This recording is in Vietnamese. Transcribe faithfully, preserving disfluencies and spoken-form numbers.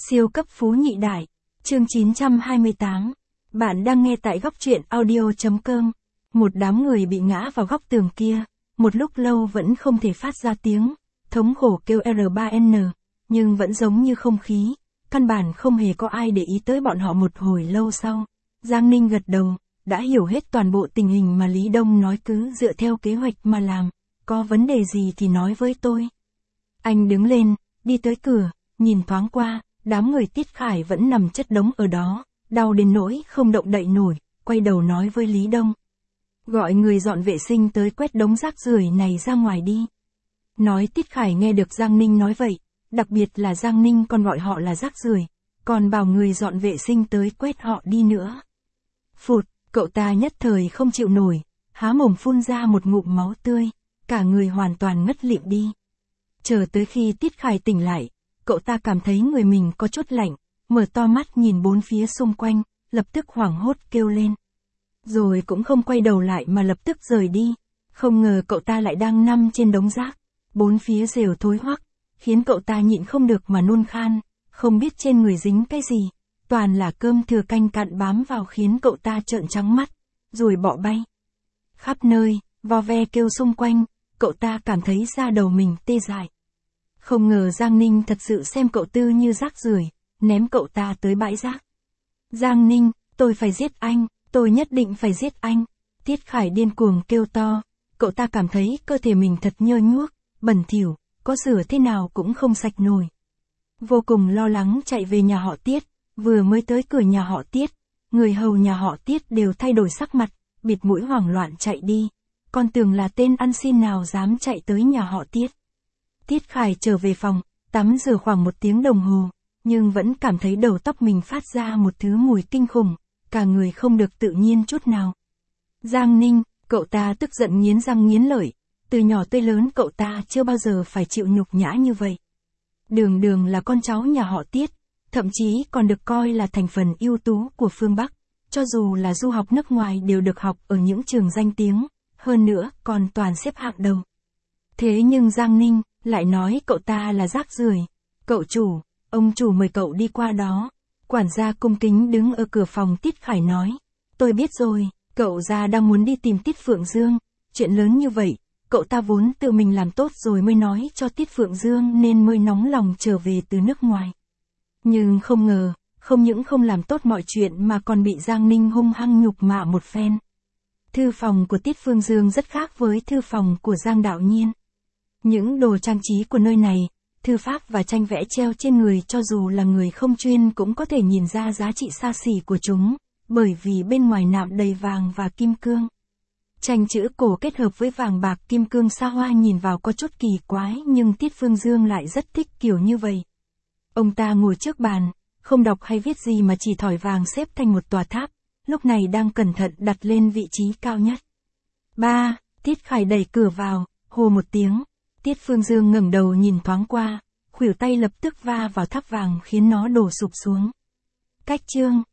Siêu cấp phú nhị đại, chương chín trăm hai mươi tám. Bạn đang nghe tại góc truyện audio.com. Một đám người bị ngã vào góc tường kia, một lúc lâu vẫn không thể phát ra tiếng, thống khổ kêu R ba N, nhưng vẫn giống như không khí, căn bản không hề có ai để ý tới bọn họ. Một hồi lâu sau, Giang Ninh gật đầu, đã hiểu hết toàn bộ tình hình mà Lý Đông nói, cứ dựa theo kế hoạch mà làm, có vấn đề gì thì nói với tôi. Anh đứng lên, đi tới cửa, nhìn thoáng qua, đám người Tiết Khải vẫn nằm chất đống ở đó, đau đến nỗi không động đậy nổi, quay đầu nói với Lý Đông. Gọi người dọn vệ sinh tới quét đống rác rưởi này ra ngoài đi. Nói Tiết Khải nghe được Giang Ninh nói vậy, đặc biệt là Giang Ninh còn gọi họ là rác rưởi, còn bảo người dọn vệ sinh tới quét họ đi nữa. Phụt, cậu ta nhất thời không chịu nổi, há mồm phun ra một ngụm máu tươi, cả người hoàn toàn ngất lịm đi. Chờ tới khi Tiết Khải tỉnh lại, cậu ta cảm thấy người mình có chút lạnh, mở to mắt nhìn bốn phía xung quanh, lập tức hoảng hốt kêu lên. Rồi cũng không quay đầu lại mà lập tức rời đi, không ngờ cậu ta lại đang nằm trên đống rác, bốn phía rêu thối hoắc, khiến cậu ta nhịn không được mà nôn khan, không biết trên người dính cái gì, toàn là cơm thừa canh cặn bám vào khiến cậu ta trợn trắng mắt, rồi bọ bay khắp nơi, vo ve kêu xung quanh, cậu ta cảm thấy da đầu mình tê dại. Không ngờ Giang Ninh thật sự xem cậu Tư như rác rưởi, ném cậu ta tới bãi rác. Giang Ninh, tôi phải giết anh, tôi nhất định phải giết anh. Tiết Khải điên cuồng kêu to, cậu ta cảm thấy cơ thể mình thật nhơ nhuốc, bẩn thỉu, có rửa thế nào cũng không sạch nổi. Vô cùng lo lắng chạy về nhà họ Tiết, vừa mới tới cửa nhà họ Tiết, người hầu nhà họ Tiết đều thay đổi sắc mặt, bịt mũi hoảng loạn chạy đi, còn tưởng là tên ăn xin nào dám chạy tới nhà họ Tiết. Tiết Khải trở về phòng, tắm rửa khoảng một tiếng đồng hồ, nhưng vẫn cảm thấy đầu tóc mình phát ra một thứ mùi kinh khủng, cả người không được tự nhiên chút nào. Giang Ninh, cậu ta tức giận nghiến răng nghiến lợi, từ nhỏ tới lớn cậu ta chưa bao giờ phải chịu nhục nhã như vậy. Đường đường là con cháu nhà họ Tiết, thậm chí còn được coi là thành phần ưu tú của phương Bắc, cho dù là du học nước ngoài đều được học ở những trường danh tiếng, hơn nữa còn toàn xếp hạng đầu. Thế nhưng Giang Ninh lại nói cậu ta là rác rưởi. Cậu chủ, ông chủ mời cậu đi qua đó. Quản gia cung kính đứng ở cửa phòng. Tiết Khải nói, tôi biết rồi, cậu gia đang muốn đi tìm Tiết Phượng Dương, chuyện lớn như vậy, cậu ta vốn tự mình làm tốt rồi mới nói cho Tiết Phượng Dương nên mới nóng lòng trở về từ nước ngoài. Nhưng không ngờ, không những không làm tốt mọi chuyện mà còn bị Giang Ninh hung hăng nhục mạ một phen. Thư phòng của Tiết Phương Dương rất khác với thư phòng của Giang Đạo Nhiên. Những đồ trang trí của nơi này, thư pháp và tranh vẽ treo trên người cho dù là người không chuyên cũng có thể nhìn ra giá trị xa xỉ của chúng, bởi vì bên ngoài nạm đầy vàng và kim cương. Tranh chữ cổ kết hợp với vàng bạc kim cương xa hoa nhìn vào có chút kỳ quái, nhưng Tiết Phương Dương lại rất thích kiểu như vậy. Ông ta ngồi trước bàn, không đọc hay viết gì mà chỉ thỏi vàng xếp thành một tòa tháp, lúc này đang cẩn thận đặt lên vị trí cao nhất. Ba, Tiết Khải đẩy cửa vào, hô một tiếng. Tiết Phương Dương ngẩng đầu nhìn thoáng qua, khuỷu tay lập tức va vào tháp vàng khiến nó đổ sụp xuống. Cách chương